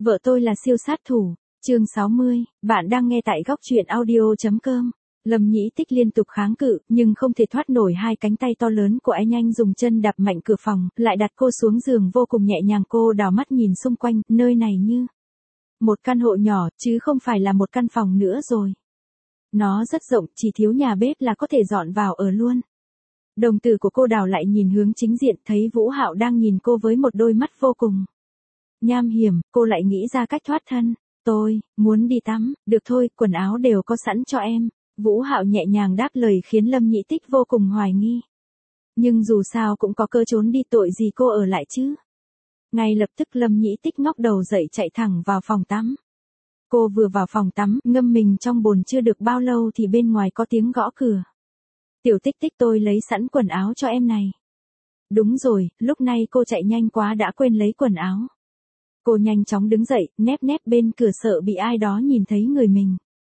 Vợ tôi là siêu sát thủ. Chương 60, bạn đang nghe tại góc truyện audio.com. Lâm Nhĩ Tích liên tục kháng cự, nhưng không thể thoát nổi hai cánh tay to lớn của anh dùng chân đạp mạnh cửa phòng, lại đặt cô xuống giường vô cùng nhẹ nhàng. Cô đảo mắt nhìn xung quanh, nơi này như một căn hộ nhỏ, chứ không phải là một căn phòng nữa rồi. Nó rất rộng, chỉ thiếu nhà bếp là có thể dọn vào ở luôn. Đồng tử của cô đảo lại nhìn hướng chính diện, thấy Vũ Hạo đang nhìn cô với một đôi mắt vô cùng nham hiểm. Cô lại nghĩ ra cách thoát thân. Tôi muốn đi tắm. Được thôi, quần áo đều có sẵn cho em. Vũ Hạo nhẹ nhàng đáp lời khiến Lâm Nhĩ Tích vô cùng hoài nghi. Nhưng dù sao cũng có cơ trốn đi, tội gì cô ở lại chứ. Ngay lập tức Lâm Nhĩ Tích ngóc đầu dậy chạy thẳng vào phòng tắm. Cô vừa vào phòng tắm, ngâm mình trong bồn chưa được bao lâu thì bên ngoài có tiếng gõ cửa. Tiểu Tích Tích, tôi lấy sẵn quần áo cho em này. Đúng rồi, lúc này cô chạy nhanh quá đã quên lấy quần áo. Cô nhanh chóng đứng dậy, nép bên cửa sợ bị ai đó nhìn thấy người mình.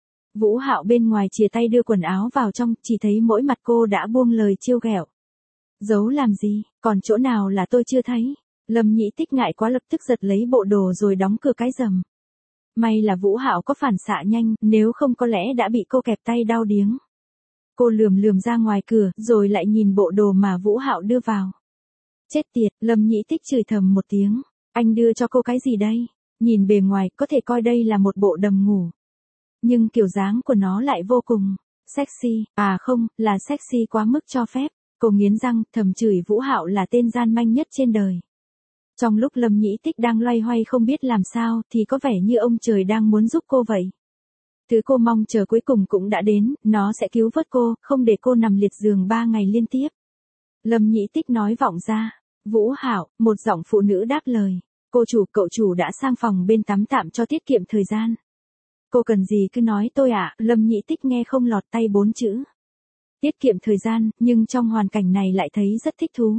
Vũ Hạo bên ngoài chìa tay đưa quần áo vào trong, chỉ thấy mỗi mặt cô đã buông lời trêu ghẹo. Giấu làm gì, còn chỗ nào là tôi chưa thấy. Lâm Nhĩ Tích ngại quá lập tức giật lấy bộ đồ rồi đóng cửa cái rầm. May là Vũ Hạo có phản xạ nhanh, nếu không có lẽ đã bị cô kẹp tay đau điếng. Cô lườm ra ngoài cửa, rồi lại nhìn bộ đồ mà Vũ Hạo đưa vào. Chết tiệt, Lâm Nhĩ Tích chửi thầm một tiếng. Anh đưa cho cô cái gì đây? Nhìn bề ngoài, có thể coi đây là một bộ đầm ngủ. Nhưng kiểu dáng của nó lại vô cùng sexy, à không, là sexy quá mức cho phép. Cô nghiến răng, thầm chửi Vũ Hạo là tên gian manh nhất trên đời. Trong lúc Lâm Nhĩ Tích đang loay hoay không biết làm sao, thì có vẻ như ông trời đang muốn giúp cô vậy. Thứ cô mong chờ cuối cùng cũng đã đến, nó sẽ cứu vớt cô, không để cô nằm liệt giường 3 ngày liên tiếp. Lâm Nhĩ Tích nói vọng ra. Vũ Hạo, một giọng phụ nữ đáp lời. Cô chủ, cậu chủ đã sang phòng bên tắm tạm cho tiết kiệm thời gian. Cô cần gì cứ nói tôi ạ. Lâm Nhĩ Tích nghe không lọt tay 4 chữ. Tiết kiệm thời gian, nhưng trong hoàn cảnh này lại thấy rất thích thú.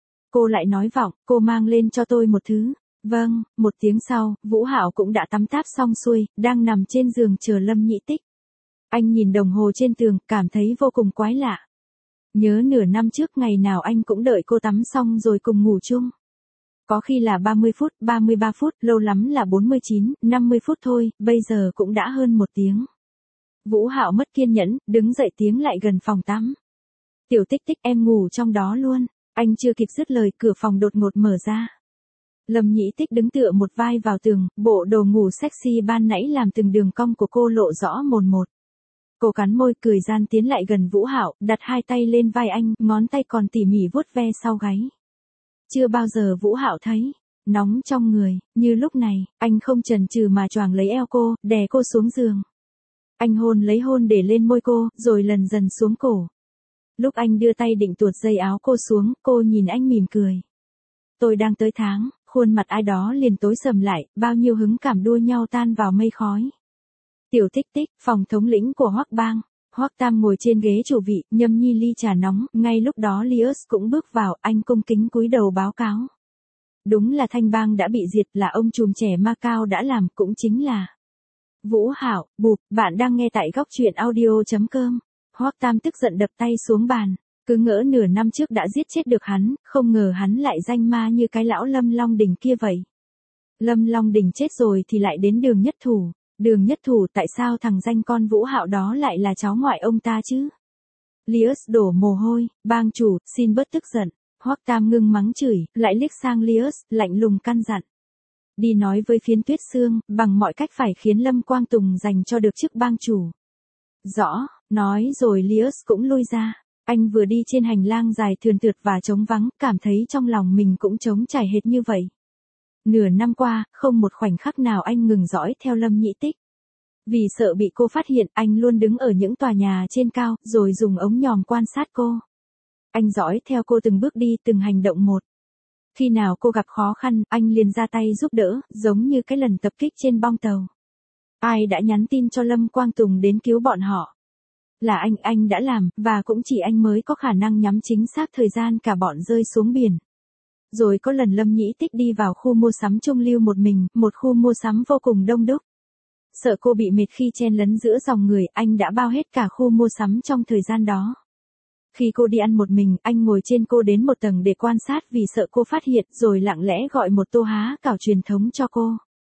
Cô lại nói vọng, cô mang lên cho tôi một thứ. Vâng, một tiếng sau, Vũ Hạo cũng đã tắm táp xong xuôi, đang nằm trên giường chờ Lâm Nhĩ Tích. Anh nhìn đồng hồ trên tường, cảm thấy vô cùng quái lạ. Nhớ nửa năm trước ngày nào anh cũng đợi cô tắm xong rồi cùng ngủ chung. Có khi là 30 phút, 33 phút, lâu lắm là 49, 50 phút thôi, bây giờ cũng đã hơn 1 tiếng. Vũ Hạo mất kiên nhẫn, đứng dậy tiến lại gần phòng tắm. Tiểu Tích Tích, em ngủ trong đó luôn. Anh chưa kịp dứt lời, cửa phòng đột ngột mở ra. Lâm Nhĩ Tích đứng tựa một vai vào tường, bộ đồ ngủ sexy ban nãy làm từng đường cong của cô lộ rõ mồn một. Cô cắn môi cười gian tiến lại gần Vũ Hạo, đặt hai tay lên vai anh, ngón tay còn tỉ mỉ vuốt ve sau gáy. Chưa bao giờ Vũ Hạo thấy nóng trong người, như lúc này, anh không chần chừ mà choàng lấy eo cô, đè cô xuống giường. Anh lấy hôn để lên môi cô, rồi lần dần xuống cổ. Lúc anh đưa tay định tuột dây áo cô xuống, cô nhìn anh mỉm cười. Tôi đang tới tháng, khuôn mặt ai đó liền tối sầm lại, bao nhiêu hứng cảm đua nhau tan vào mây khói. Tiểu Tích Tích, phòng thống lĩnh của Hoắc Bang. Hoắc Tam ngồi trên ghế chủ vị, nhâm nhi ly trà nóng, ngay lúc đó Lius cũng bước vào, anh cung kính cúi đầu báo cáo. Đúng là Thanh Bang đã bị diệt, là ông trùm trẻ Macau đã làm, cũng chính là Vũ Hạo. Bụp, bạn đang nghe tại góc truyện audio.com. Hoắc Tam tức giận đập tay xuống bàn, cứ ngỡ nửa năm trước đã giết chết được hắn, không ngờ hắn lại danh ma như cái lão Lâm Long Đỉnh kia vậy. Lâm Long Đỉnh chết rồi thì lại đến Đường Nhất Thủ. Đường Nhất Thủ, tại sao thằng danh con Vũ Hạo đó lại là cháu ngoại ông ta chứ? Lius đổ mồ hôi, bang chủ, xin bớt tức giận. Hoắc Tam ngưng mắng chửi, lại liếc sang Lius, lạnh lùng căn dặn. Đi nói với Phiến Tuyết Sương, bằng mọi cách phải khiến Lâm Quang Tùng giành cho được chức bang chủ. Rõ, nói rồi Lius cũng lui ra. Anh vừa đi trên hành lang dài thườn thượt và trống vắng, cảm thấy trong lòng mình cũng trống trải hệt như vậy. Nửa năm qua, không một khoảnh khắc nào anh ngừng dõi theo Lâm Nhĩ Tích. Vì sợ bị cô phát hiện, anh luôn đứng ở những tòa nhà trên cao, rồi dùng ống nhòm quan sát cô. Anh dõi theo cô từng bước đi, từng hành động một. Khi nào cô gặp khó khăn, anh liền ra tay giúp đỡ, giống như cái lần tập kích trên bong tàu. Ai đã nhắn tin cho Lâm Quang Tùng đến cứu bọn họ? Là anh đã làm, và cũng chỉ anh mới có khả năng nhắm chính xác thời gian cả bọn rơi xuống biển. Rồi có lần Lâm Nhĩ Tích đi vào khu mua sắm Trung Lưu một mình, một khu mua sắm vô cùng đông đúc. Sợ cô bị mệt khi chen lấn giữa dòng người, anh đã bao hết cả khu mua sắm trong thời gian đó. Khi cô đi ăn một mình, anh ngồi trên cô đến một tầng để quan sát vì sợ cô phát hiện, rồi lặng lẽ gọi một tô há cảo truyền thống cho cô.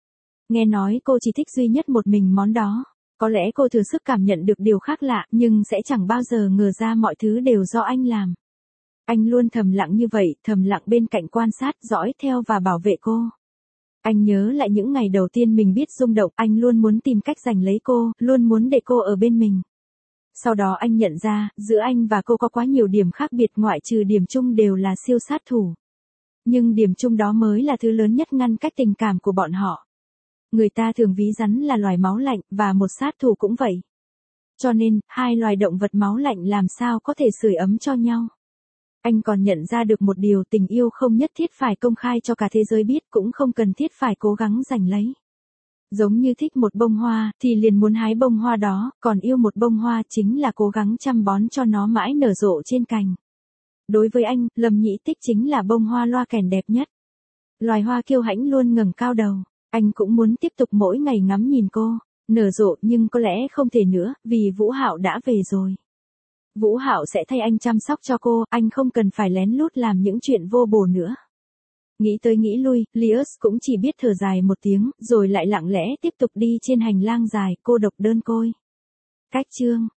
Nghe nói cô chỉ thích duy nhất một mình món đó. Có lẽ cô thừa sức cảm nhận được điều khác lạ, nhưng sẽ chẳng bao giờ ngờ ra mọi thứ đều do anh làm. Anh luôn thầm lặng như vậy, thầm lặng bên cạnh quan sát, dõi theo và bảo vệ cô. Anh nhớ lại những ngày đầu tiên mình biết rung động, anh luôn muốn tìm cách giành lấy cô, luôn muốn để cô ở bên mình. Sau đó anh nhận ra, giữa anh và cô có quá nhiều điểm khác biệt, ngoại trừ điểm chung đều là siêu sát thủ. Nhưng điểm chung đó mới là thứ lớn nhất ngăn cách tình cảm của bọn họ. Người ta thường ví rắn là loài máu lạnh, và một sát thủ cũng vậy. Cho nên, hai loài động vật máu lạnh làm sao có thể sưởi ấm cho nhau. Anh còn nhận ra được một điều, tình yêu không nhất thiết phải công khai cho cả thế giới biết, cũng không cần thiết phải cố gắng giành lấy. Giống như thích một bông hoa, thì liền muốn hái bông hoa đó, còn yêu một bông hoa chính là cố gắng chăm bón cho nó mãi nở rộ trên cành. Đối với anh, Lâm Nhĩ Tích chính là bông hoa loa kèn đẹp nhất. Loài hoa kiêu hãnh luôn ngẩng cao đầu, anh cũng muốn tiếp tục mỗi ngày ngắm nhìn cô, nở rộ, nhưng có lẽ không thể nữa, vì Vũ Hạo đã về rồi. Vũ Hạo sẽ thay anh chăm sóc cho cô, anh không cần phải lén lút làm những chuyện vô bổ nữa. Nghĩ tới nghĩ lui, Lius cũng chỉ biết thở dài một tiếng, rồi lại lặng lẽ tiếp tục đi trên hành lang dài, cô độc đơn côi. Cách chương